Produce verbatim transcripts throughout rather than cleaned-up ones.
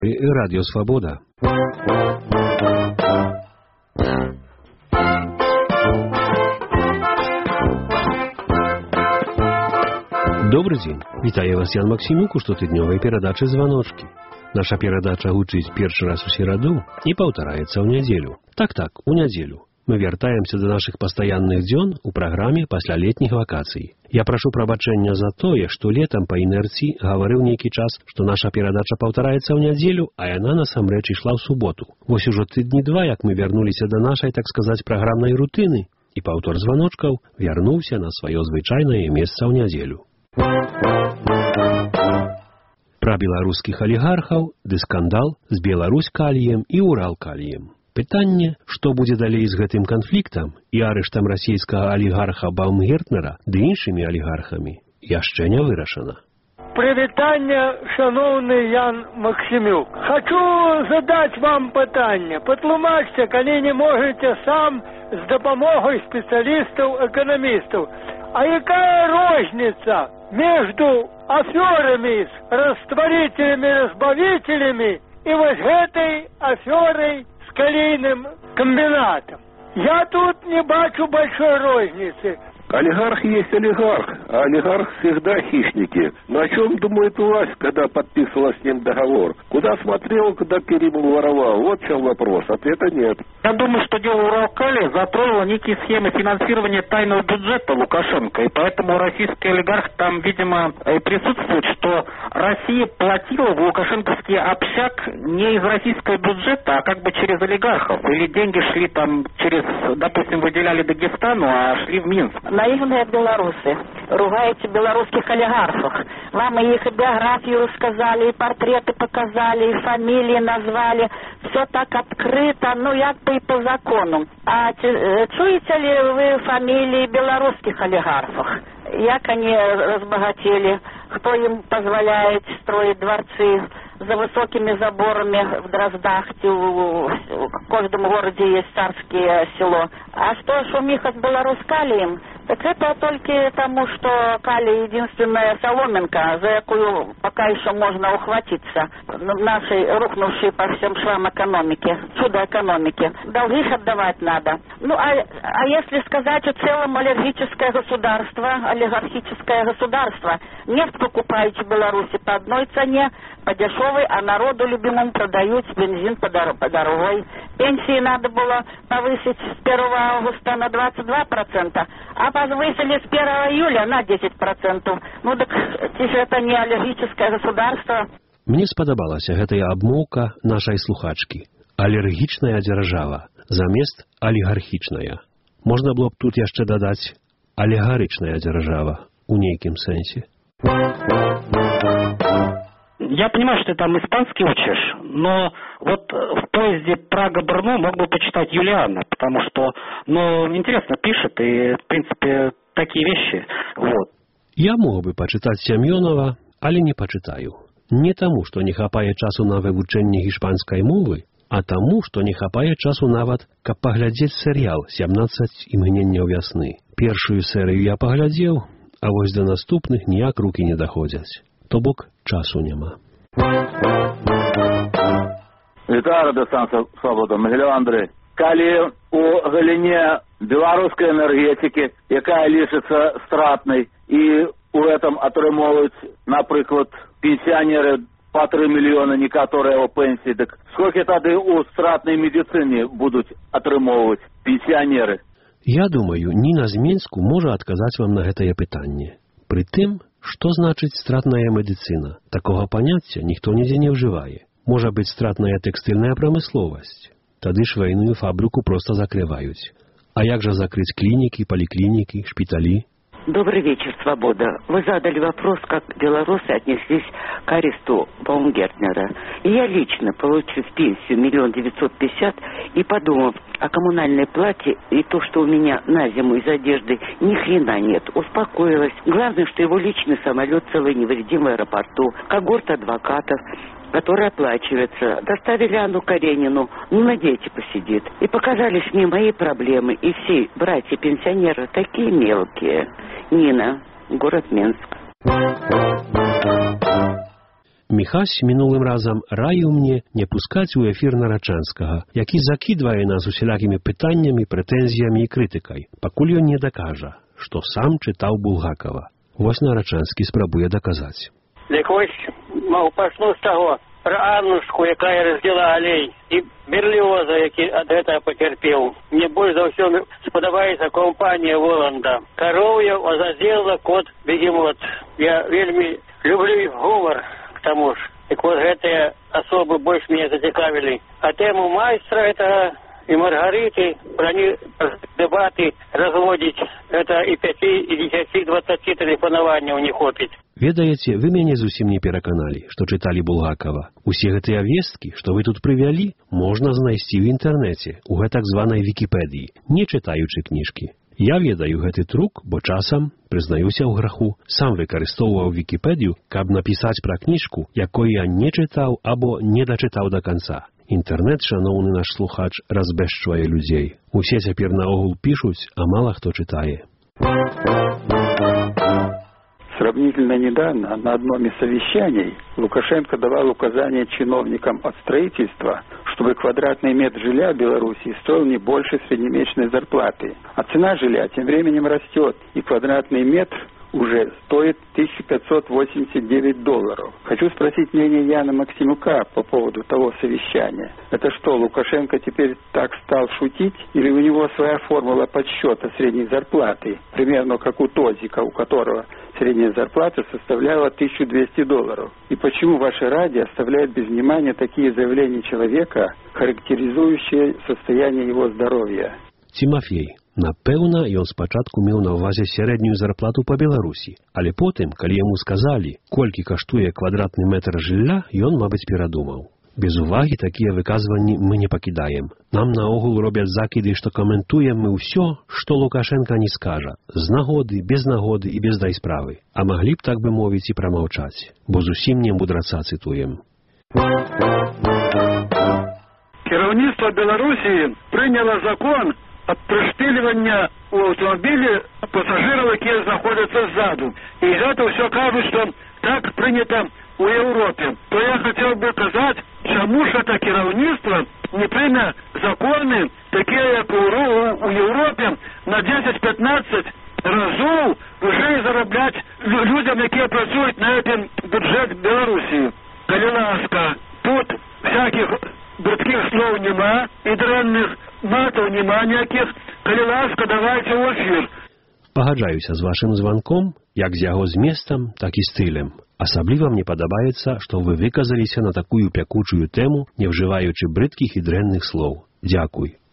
И Радио Свобода. Добрый день. Вітаю вас, Ян Максимюк, у штотыднёвай перадачы «Званочки». Наша перадача гучыць першы раз у сераду і паўтараецца ў нядзелю. Так-так, у нядзелю. Мы вяртаемся до наших пастаянных дзён у праграме пасля летніх вакацый. Я прашу прабачэння за тое, што летам па інерцыі гаварыў нейкі час, што наша перадача паўтараецца ў нядзелю, а яна насамрэч ішла ў суботу. Вось ужо тыдні два, як мы вярнуліся да нашай, так сказаць, праграмнай рутыны, і паўтор званочкаў вярнуўся на сваё звычайнае месца ў нядзелю. Пра беларускіх алігархаў ды скандал з Беларусь-каліем і Урал-каліем. Пытанне, што будзе далей з гэтым канфліктам і арыштам расійскага алігарха Баумгертнера ды іншымі алігархамі, яшчэ не вырашана. Прывітанне, шановны Ян Максимюк. Хочу задаць вам пытанне. Патлумачце, калі не можете сам з дапамогай спецыялістаў-эканамістаў. А якая розница между аферами с растворителями-разбавителями и вот этой аферой с калийным комбинатом? Я тут не бачу большой розницы. Олигарх есть олигарх, а олигарх всегда хищники. Но о чем думает власть, когда подписывала с ним договор? Куда смотрел, когда Керимов воровал? Вот в чем вопрос. Ответа нет. Я думаю, что дело Уралкали затронуло некие схемы финансирования тайного бюджета Лукашенко. И поэтому российский олигарх там, видимо, присутствует, что Россия платила в лукашенковский общак не из российского бюджета, а как бы через олигархов. Или деньги шли там через, допустим, выделяли Дагестану, а шли в Минск. Наивные белорусы. Ругаете белорусских олигархов. Вам и их биографию рассказали, и портреты показали, и фамилии назвали. Все так открыто, ну, як бы и по закону. А чуете ли вы фамилии белорусских олигархов? Як они разбогатели? Кто им позволяет строить дворцы за высокими заборами в Дроздах? В каждом городе есть царское село. А что шумиха с Беларусь-калием? Так это только тому, что калий единственная соломинка, за якую пока еще можно ухватиться в нашей рухнувшей по всем швам экономике, чудо экономики. Долги их отдавать надо. Ну, а, а если сказать в целом олигархическое государство, олигархическое государство, нефть покупаете в Беларуси по одной цене, по дешевой, а народу любимому продают бензин по, дор- по дорогой. Пенсии надо было повысить с первого августа на двадцать два процента, а повысили с первого июля на десять процентов. Ну так это не аллергическое государство. Мне спадабалася гэтая абмоўка нашай слухачкі. Алергічная дзяржава замест алігархічная. Можна было б тут яшчэ дадаць алегарычная дзяржава у нейкім сэнсе. Я понимаю, что ты там испанский учишь, но вот в поезде Прага-Брно мог бы почитать Юлиана, потому что, ну, интересно пишет, и, в принципе, такие вещи, вот. Я мог бы почитать Семёнова, але не почитаю. Не тому, что не хапае часу на вывучэнне іспанскай мовы, а тому, что не хапае часу нават, каб паглядзець серыял «сямнаццаць імгненняў вясны». Першую серыю я паглядзеў, а вось да наступных ніяк рукі не даходзяць. То бок часу няма. Вітаю, радыёстанцыя «Свабода». Магілёў Андрэй. Калі у галіне беларускай энергетики, якая лічыцца стратнай, і у этом атрымоўваюць, напрыклад, пенсіянеры по три мільёны некаторыя ў пенсіі, дык сколькі тады у стратнай медыцыне будуць атрымоўваць пенсіянеры? Я думаю, Ніна з Мінску можа адказаць вам на гэтае пытанне. Пры тым, што значыць стратная медыцына? Такога паняцця ніхто нідзе не ўжывае. Можа быць стратная тэкстыльная прамысловасць. Тады швейную фабрыку проста закрываюць. А як жа закрыць клінікі, паліклінікі, шпіталі? Добрый вечер, Свобода. Вы задали вопрос, как белорусы отнеслись к аресту Баумгертнера. И я лично, получив пенсию миллион девятьсот пятьдесят, и подумав о коммунальной плате и то, что у меня на зиму из одежды ни хрена нет, успокоилась. Главное, что его личный самолет целый невредим в аэропорту, когорт адвокатов, который оплачивается, доставили Анну Каренину, ну, на дети посидит. И показались мне мои проблемы, и все братья-пенсионеры такие мелкие. Нина, город Минск. Міхась мінулым разам раіў мне не пускаць у эфір Нарачанскага, які закідвае нас усялякімі пытаннямі, прэтэнзіямі і крытыкай, пакуль ён не дакажа, што сам чытаў Булгакова. Вось Нарачанскі спрабуе даказаць. Дык вось, маў, пашло з таго пра Аннушку, якая раздзела алей, і Берліоза, які ад гэтага пацярпеў. Мне больш за ўсё спадабаецца кампанія Воланда. Кароўя, Азазела, кот, бегемот. Я вельмі люблю гумар. К тому ж, так вот гэтыя асобы больш мяне зацікавілі. А тэму майстра гэтага і Маргарыты, пра не дэбаты разводзіць, гэта і пяці, і дзесяці, дваццаці тэлефанаванняў не хопіць. Ведаеце, вы мяне зусім не пераканалі, што чыталі Булгакова. Усе гэтыя весткі, што вы тут прывялі, можна знайсці ў інтэрнэце, у гэтак званай Вікіпедыі, не чытаючы кніжкі. Я ведаю гэты трук, бо часам, прызнаюся ў граху, сам выкарыстоўваў Вікіпедыю, каб напісаць пра кніжку, якой я не чытаў або не дачытаў да канца. Інтэрнэт, шаноўны наш слухач, разбэшчвае людзей. Усе цяпер наогул пішуць, а мала хто чытае. Сравнительно недавно на одном из совещаний Лукашенко давал указания чиновникам от строительства, чтобы квадратный метр жилья в Беларуси стоил не больше среднемесячной зарплаты. А цена жилья тем временем растет, и квадратный метр уже стоит тысяча пятьсот восемьдесят девять долларов. Хочу спросить мнение Яна Максимюка по поводу того совещания. Это что, Лукашенко теперь так стал шутить? Или у него своя формула подсчета средней зарплаты? Примерно как у Тозика, у которого средняя зарплата составляла тысячу двести долларов. И почему ваше радио оставляет без внимания такие заявления человека, характеризующие состояние его здоровья? Тимофей. Напэўна, ён спачатку меў на ўвазе сярэднюю зарплату па Беларусі, але потым, калі яму сказалі, колькі каштуе квадратны метр жылля, ён, мабыць, перадумаў. Без увагі такія выказванні мы не пакідаем. Нам наогул робяць закіды, што каментуем мы ўсё, што Лукашенка не скажа, з нагоды, без нагоды і без дай справы. А маглі б, так бы мовіць, і прамаўчаць, бо зусім не мудраца цытуем. Кіраўніцтва Беларусі прыняла закон об прышпіливанні у аўтамабілі пасажыраў, якія знаходзяцца ззаду. І гэта ўсё кажуць, што так прынята у Еўропе. То я хацеў бы казаць, чаму ж это кіраўніцтва не прыме законы, такія, як у, у Еўропе, на дзесяць-пятнаццаць разоў вышэй зарабляць людзям, якія працуюць на гэтым бюджэт Беларусі. Калі ласка, тут всякіх брыдкіх слоў нема і дрэнных матаў нема ніякіх. Калі ласка, давайце ў эфір. Пагаджаюся з вашым званком, як з яго зместам, так і стылем. Асабліва мне падабаецца, што вы выказаліся на такую пякучую тэму, не ўжываючы брыдкіх і дрэнных слоў. Дзякуй.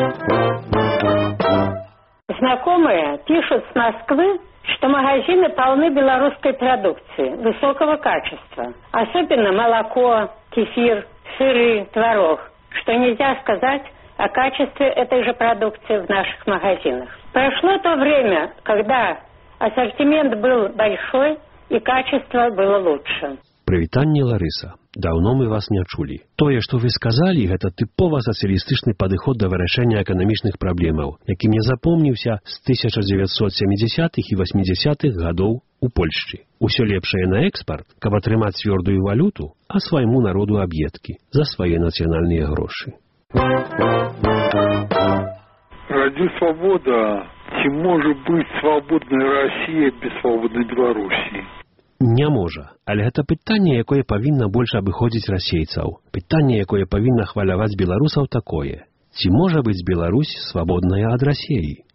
Знакомые пишут с Москвы, что магазины полны белорусской продукции высокого качества. Особенно молоко, кефир, сыры, творог, что нельзя сказать о качестве этой же продукции в наших магазинах. Прошло то время, когда ассортимент был большой и качество было лучше. Прывітанне, Ларыса. Даўно мы вас не чулі. Тое, што вы сказалі, гэта тыпова сацыялістычны падыход да вырашэння эканамічных праблемаў, які мне запомніўся з тысяча дзевяцьсот сямідзясятых і васьмідзясятых гадоў у Польшчы. Усё лепшае на экспарт, каб атрымаць цвёрдую валюту, а свайму народу аб'едкі за свае нацыянальныя грошы. Радио Свобода. Ці можа быць свабодная Расія без свабоднай Беларусі? Не можа, але гэта пытанне, якое павінна больш абыходзіць расейцаў. Пытанне, якое павінна хваляваць беларусаў, такое. Ці можа быць Беларусь свабодная ад Расіі?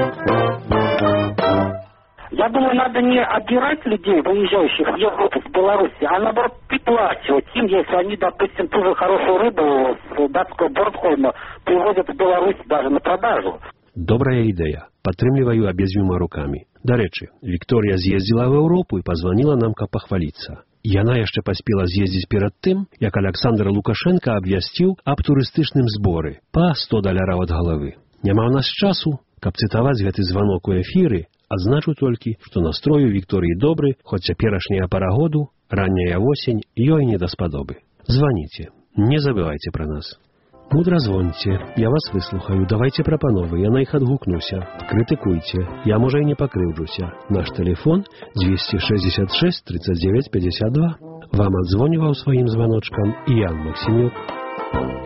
Я думаю, надо не отбирать людей, выезжающих в Европу, в Беларуси, а наоборот приплачивать им, если они, допустим, ту же хорошую рыбу с датского Борнхольма привозят в Беларусь даже на продажу. Добрая ідэя. Падтрымліваю абедзвюма рукамі. Дарэчы, Вікторія з'ездзіла в Еўропу і пазваніла нам, каб пахваліцца. Яна яшчэ паспела з'ездзіць перад тым, як Аляксандр Лукашенка абвясціў аб турыстычным зборы па сто даляраў ад галавы. Няма ў нас часу, каб цытаваць гэты званок у эфіры, адзначу толькі, што настрой у Вікторыі добры, хоць цяперашняя пара году, ранняя восень, ёй не даспадобы. Званіце, не забывайце пра нас. Мудра звоньце, я вас выслухаю, давайте прапановы, я на іх адгукнуся. Крытыкуйце, я, можа, і не пакрыўджуся. Наш тэлефон двести шестьдесят шесть тридцать девять пятьдесят два. Вам адзвоніваў сваім званочкам Ян Максімюк.